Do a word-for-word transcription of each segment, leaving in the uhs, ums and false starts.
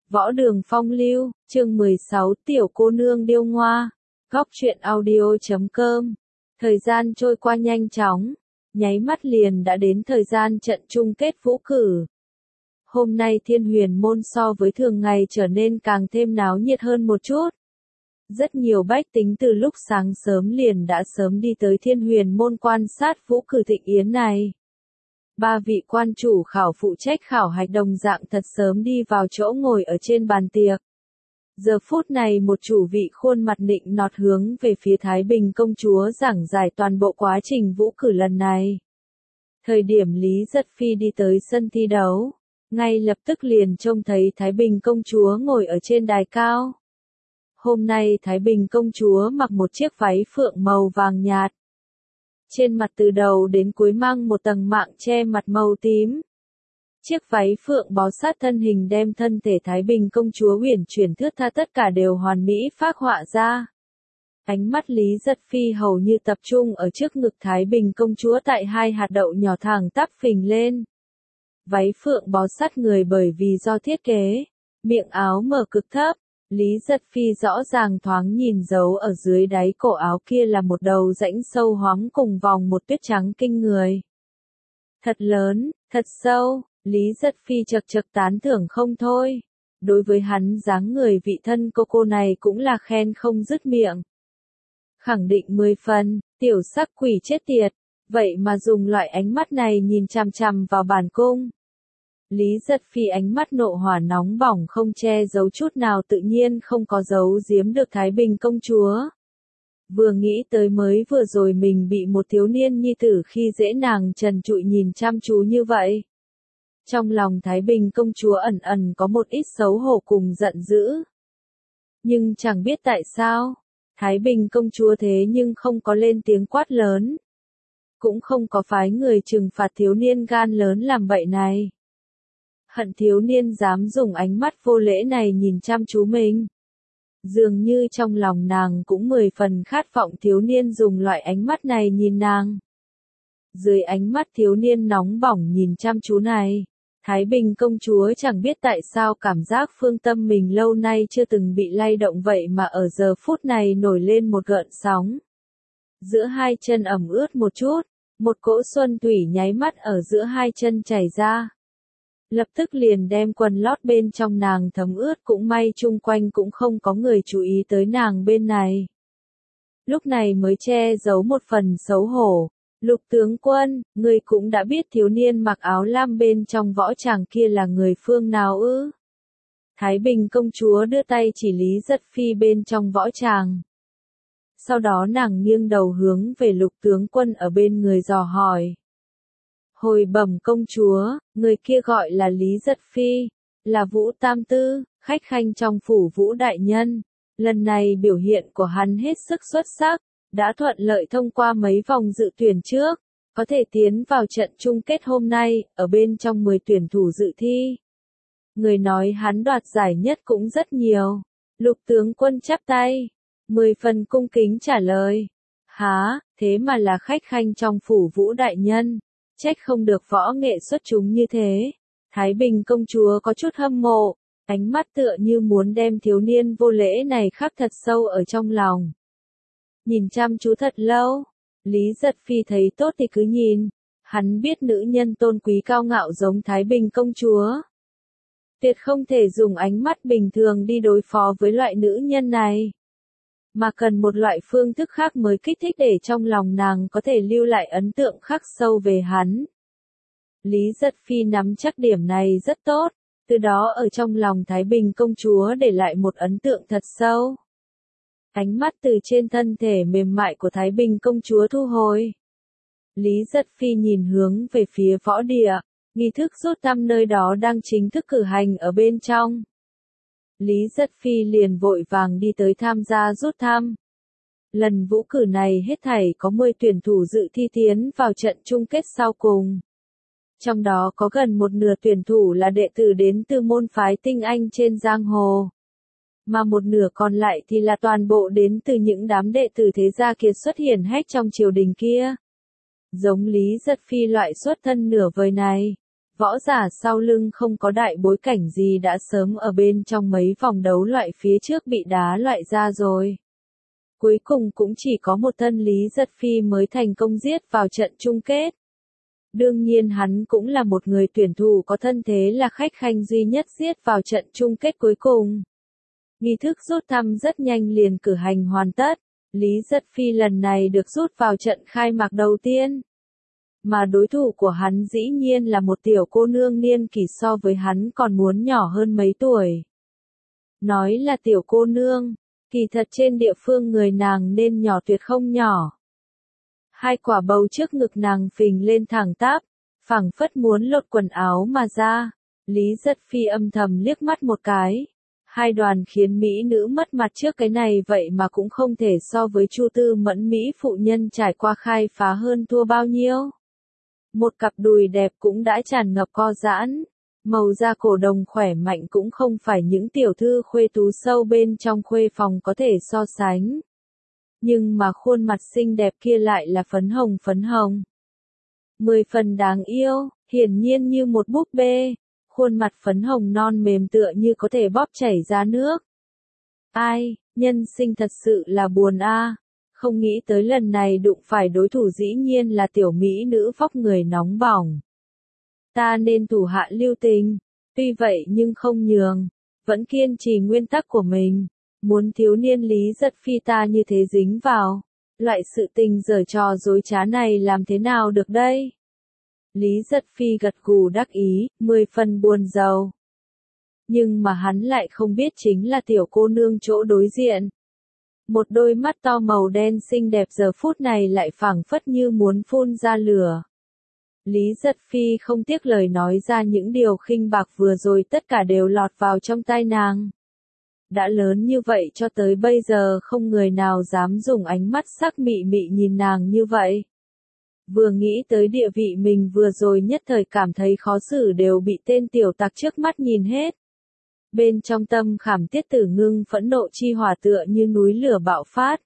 Võ Đường Phong Lưu, chương mười sáu Tiểu cô nương điêu ngoa, góc truyện audio chấm com. Thời gian trôi qua nhanh chóng, nháy mắt liền đã đến thời gian trận chung kết vũ cử. Hôm nay Thiên Huyền môn so với thường ngày trở nên càng thêm náo nhiệt hơn một chút. Rất nhiều bách tính từ lúc sáng sớm liền đã sớm đi tới Thiên Huyền môn quan sát vũ cử thịnh yến này. Ba vị quan chủ khảo phụ trách khảo hạch đồng dạng thật sớm đi vào chỗ ngồi ở trên bàn tiệc. Giờ phút này một chủ vị khuôn mặt nịnh nọt hướng về phía Thái Bình công chúa giảng giải toàn bộ quá trình vũ cử lần này. Thời điểm Lý Giật Phi đi tới sân thi đấu, ngay lập tức liền trông thấy Thái Bình công chúa ngồi ở trên đài cao. Hôm nay Thái Bình công chúa mặc một chiếc váy phượng màu vàng nhạt. Trên mặt từ đầu đến cuối mang một tầng mạng che mặt màu tím. Chiếc váy phượng bó sát thân hình đem thân thể Thái Bình công chúa uyển chuyển thướt tha tất cả đều hoàn mỹ phác họa ra. Ánh mắt Lý Giật Phi hầu như tập trung ở trước ngực Thái Bình công chúa tại hai hạt đậu nhỏ thẳng tắp phình lên. Váy phượng bó sát người bởi vì do thiết kế, miệng áo mở cực thấp. Lý Giật Phi rõ ràng thoáng nhìn dấu ở dưới đáy cổ áo kia là một đầu rãnh sâu hoắm cùng vòng một tuyết trắng kinh người. Thật lớn, thật sâu, Lý Giật Phi chật chật tán thưởng không thôi. Đối với hắn dáng người vị thân cô cô này cũng là khen không dứt miệng. Khẳng định mười phần, tiểu sắc quỷ chết tiệt, vậy mà dùng loại ánh mắt này nhìn chằm chằm vào bản cung. Lý Giật Phi ánh mắt nộ hỏa nóng bỏng không che giấu chút nào tự nhiên không có giấu giếm được Thái Bình công chúa. Vừa nghĩ tới mới vừa rồi mình bị một thiếu niên nhi tử khi dễ nàng trần trụi nhìn chăm chú như vậy. Trong lòng Thái Bình công chúa ẩn ẩn có một ít xấu hổ cùng giận dữ. Nhưng chẳng biết tại sao, Thái Bình công chúa thế nhưng không có lên tiếng quát lớn. Cũng không có phái người trừng phạt thiếu niên gan lớn làm bậy này. Hận thiếu niên dám dùng ánh mắt vô lễ này nhìn chăm chú mình. Dường như trong lòng nàng cũng mười phần khát vọng thiếu niên dùng loại ánh mắt này nhìn nàng. Dưới ánh mắt thiếu niên nóng bỏng nhìn chăm chú này, Thái Bình công chúa chẳng biết tại sao cảm giác phương tâm mình lâu nay chưa từng bị lay động vậy mà ở giờ phút này nổi lên một gợn sóng. Giữa hai chân ẩm ướt một chút, một cỗ xuân thủy nháy mắt ở giữa hai chân chảy ra. Lập tức liền đem quần lót bên trong nàng thấm ướt cũng may chung quanh cũng không có người chú ý tới nàng bên này. Lúc này mới che giấu một phần xấu hổ. Lục tướng quân, người cũng đã biết thiếu niên mặc áo lam bên trong võ tràng kia là người phương nào ư? Thái Bình công chúa đưa tay chỉ Lý Giật Phi bên trong võ tràng. Sau đó nàng nghiêng đầu hướng về lục tướng quân ở bên người dò hỏi. Hồi bẩm công chúa, người kia gọi là Lý Giật Phi, là Vũ Tam Tư, khách khanh trong phủ Vũ đại nhân. Lần này biểu hiện của hắn hết sức xuất sắc, đã thuận lợi thông qua mấy vòng dự tuyển trước, có thể tiến vào trận chung kết hôm nay, ở bên trong mười tuyển thủ dự thi. Người nói hắn đoạt giải nhất cũng rất nhiều. Lục tướng quân chắp tay, mười phần cung kính trả lời. Há, thế mà là khách khanh trong phủ Vũ đại nhân. Trách không được võ nghệ xuất chúng như thế. Thái Bình công chúa có chút hâm mộ, ánh mắt tựa như muốn đem thiếu niên vô lễ này khắc thật sâu ở trong lòng. Nhìn chăm chú thật lâu, Lý Giật Phi thấy tốt thì cứ nhìn, hắn biết nữ nhân tôn quý cao ngạo giống Thái Bình công chúa. Tuyệt không thể dùng ánh mắt bình thường đi đối phó với loại nữ nhân này. Mà cần một loại phương thức khác mới kích thích để trong lòng nàng có thể lưu lại ấn tượng khắc sâu về hắn. Lý Giật Phi nắm chắc điểm này rất tốt, từ đó ở trong lòng Thái Bình công chúa để lại một ấn tượng thật sâu. Ánh mắt từ trên thân thể mềm mại của Thái Bình công chúa thu hồi. Lý Giật Phi nhìn hướng về phía võ địa, nghi thức rút thăm nơi đó đang chính thức cử hành ở bên trong. Lý Giật Phi liền vội vàng đi tới tham gia rút thăm. Lần vũ cử này hết thảy có mười tuyển thủ dự thi tiến vào trận chung kết sau cùng. Trong đó có gần một nửa tuyển thủ là đệ tử đến từ môn phái tinh anh trên giang hồ. Mà một nửa còn lại thì là toàn bộ đến từ những đám đệ tử thế gia kiệt xuất hiển hách trong triều đình kia. Giống Lý Giật Phi loại xuất thân nửa vời này, Võ giả sau lưng không có đại bối cảnh gì đã sớm ở bên trong mấy vòng đấu loại phía trước bị đá loại ra rồi. Cuối cùng cũng chỉ có một thân Lý Giật Phi mới thành công giết vào trận chung kết. Đương nhiên hắn cũng là một người tuyển thủ có thân thế là khách khanh duy nhất giết vào trận chung kết cuối cùng. Nghi thức rút thăm rất nhanh liền cử hành hoàn tất. Lý Giật Phi lần này được rút vào trận khai mạc đầu tiên. Mà đối thủ của hắn dĩ nhiên là một tiểu cô nương niên kỷ so với hắn còn muốn nhỏ hơn mấy tuổi. Nói là tiểu cô nương, kỳ thật trên địa phương người nàng nên nhỏ tuyệt không nhỏ. Hai quả bầu trước ngực nàng phình lên thẳng tắp, phảng phất muốn lột quần áo mà ra. Lý Giật Phi âm thầm liếc mắt một cái. Hai đoàn khiến mỹ nữ mất mặt trước cái này vậy mà cũng không thể so với Chu Tư Mẫn mỹ phụ nhân trải qua khai phá hơn thua bao nhiêu. Một cặp đùi đẹp cũng đã tràn ngập co giãn, màu da cổ đồng khỏe mạnh cũng không phải những tiểu thư khuê tú sâu bên trong khuê phòng có thể so sánh. Nhưng mà khuôn mặt xinh đẹp kia lại là phấn hồng phấn hồng. Mười phần đáng yêu, hiển nhiên như một búp bê, khuôn mặt phấn hồng non mềm tựa như có thể bóp chảy ra nước. Ai, nhân sinh thật sự là buồn a. Không nghĩ tới lần này đụng phải đối thủ dĩ nhiên là tiểu mỹ nữ vóc người nóng bỏng. Ta nên thủ hạ lưu tình, tuy vậy nhưng không nhường, vẫn kiên trì nguyên tắc của mình, muốn thiếu niên Lý Giật Phi ta như thế dính vào, loại sự tình giở trò dối trá này làm thế nào được đây? Lý Giật Phi gật gù đắc ý, mười phần buồn rầu. Nhưng mà hắn lại không biết chính là tiểu cô nương chỗ đối diện. Một đôi mắt to màu đen xinh đẹp giờ phút này lại phảng phất như muốn phun ra lửa. Lý Giật Phi không tiếc lời nói ra những điều khinh bạc vừa rồi tất cả đều lọt vào trong tai nàng. Đã lớn như vậy cho tới bây giờ không người nào dám dùng ánh mắt sắc mị mị nhìn nàng như vậy. Vừa nghĩ tới địa vị mình vừa rồi nhất thời cảm thấy khó xử đều bị tên tiểu tặc trước mắt nhìn hết. Bên trong tâm khảm Tiết Tử Ngưng phẫn nộ chi hỏa tựa như núi lửa bạo phát.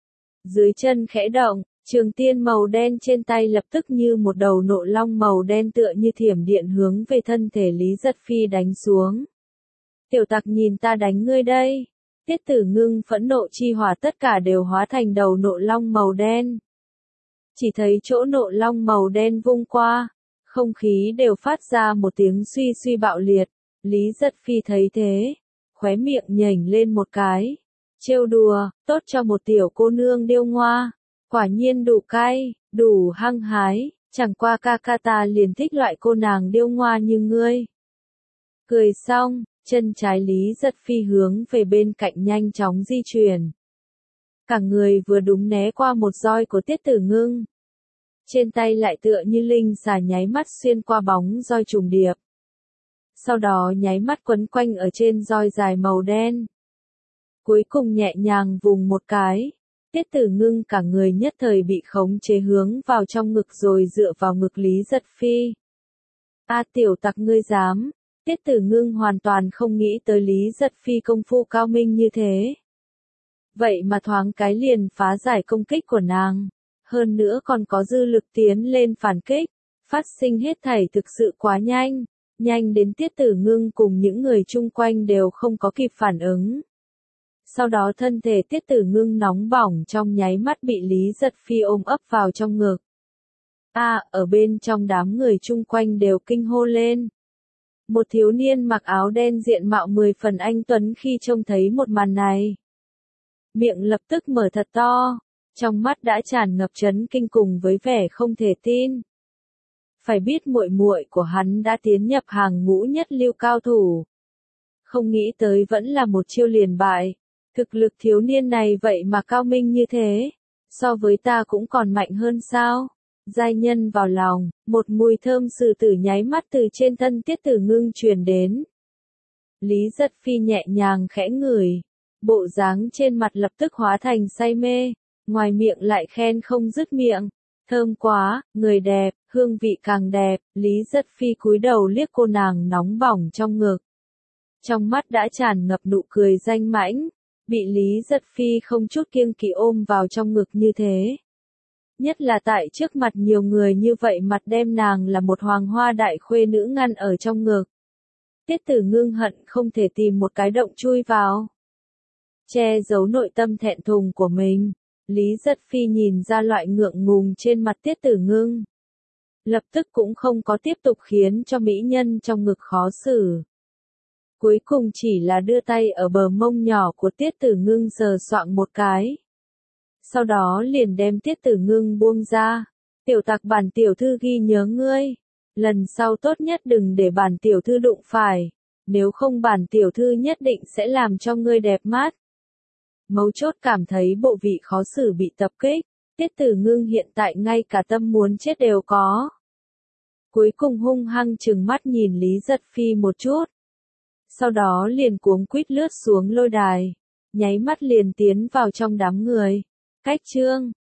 Dưới chân khẽ động, trường tiên màu đen trên tay lập tức như một đầu nộ long màu đen tựa như thiểm điện hướng về thân thể Lý Giật Phi đánh xuống. Tiểu tặc nhìn ta đánh ngươi đây. Tiết Tử Ngưng phẫn nộ chi hỏa tất cả đều hóa thành đầu nộ long màu đen. Chỉ thấy chỗ nộ long màu đen vung qua, không khí đều phát ra một tiếng suy suy bạo liệt. Lý Giật Phi thấy thế, khóe miệng nhảnh lên một cái. Trêu đùa, tốt cho một tiểu cô nương điêu ngoa. Quả nhiên đủ cay, đủ hăng hái, chẳng qua ca ca ta liền thích loại cô nàng điêu ngoa như ngươi. Cười xong, chân trái Lý Giật Phi hướng về bên cạnh nhanh chóng di chuyển. Cả người vừa đúng né qua một roi của Tiết Tử Ngưng. Trên tay lại tựa như linh xà nháy mắt xuyên qua bóng roi trùng điệp. Sau đó nháy mắt quấn quanh ở trên roi dài màu đen. Cuối cùng nhẹ nhàng vùng một cái. Tiết Tử Ngưng cả người nhất thời bị khống chế hướng vào trong ngực rồi dựa vào ngực Lý Giật Phi. A tiểu tặc ngươi dám. Tiết Tử Ngưng hoàn toàn không nghĩ tới Lý Giật Phi công phu cao minh như thế. Vậy mà thoáng cái liền phá giải công kích của nàng. Hơn nữa còn có dư lực tiến lên phản kích. Phát sinh hết thảy thực sự quá nhanh. Nhanh đến Tiết Tử Ngưng cùng những người chung quanh đều không có kịp phản ứng. Sau đó thân thể Tiết Tử Ngưng nóng bỏng trong nháy mắt bị Lý Giật Phi ôm ấp vào trong ngực. A, à, ở bên trong đám người chung quanh đều kinh hô lên. Một thiếu niên mặc áo đen diện mạo mười phần anh tuấn khi trông thấy một màn này. Miệng lập tức mở thật to, trong mắt đã tràn ngập chấn kinh cùng với vẻ không thể tin. Phải biết muội muội của hắn đã tiến nhập hàng ngũ nhất lưu cao thủ. Không nghĩ tới vẫn là một chiêu liền bại. Thực lực thiếu niên này vậy mà cao minh như thế. So với ta cũng còn mạnh hơn sao? Giai nhân vào lòng, một mùi thơm sử tử nháy mắt từ trên thân Tiết Tử Ngưng truyền đến. Lý Giật Phi nhẹ nhàng khẽ ngửi. Bộ dáng trên mặt lập tức hóa thành say mê. Ngoài miệng lại khen không dứt miệng. Thơm quá, người đẹp, hương vị càng đẹp. Lý Giật Phi cúi đầu liếc cô nàng nóng bỏng trong ngực. Trong mắt đã tràn ngập nụ cười danh mãnh. Bị Lý Giật Phi không chút kiêng kỵ ôm vào trong ngực như thế. Nhất là tại trước mặt nhiều người như vậy mặt đem nàng là một hoàng hoa đại khuê nữ ngăn ở trong ngực. Tiết Tử Ngưng hận không thể tìm một cái động chui vào. Che giấu nội tâm thẹn thùng của mình, Lý Giật Phi nhìn ra loại ngượng ngùng trên mặt Tiết Tử Ngưng. Lập tức cũng không có tiếp tục khiến cho mỹ nhân trong ngực khó xử. Cuối cùng chỉ là đưa tay ở bờ mông nhỏ của Tiết Tử Ngưng sờ soạng một cái. Sau đó liền đem Tiết Tử Ngưng buông ra. Tiểu Tặc, bản tiểu thư ghi nhớ ngươi. Lần sau tốt nhất đừng để bản tiểu thư đụng phải. Nếu không bản tiểu thư nhất định sẽ làm cho ngươi đẹp mắt. Mấu chốt cảm thấy bộ vị khó xử bị tập kích. Tiết Tử Ngưng hiện tại ngay cả tâm muốn chết đều có. Cuối cùng hung hăng trừng mắt nhìn Lý Giật Phi một chút. Sau đó liền cuống quýt lướt xuống lôi đài. Nháy mắt liền tiến vào trong đám người. Cách chương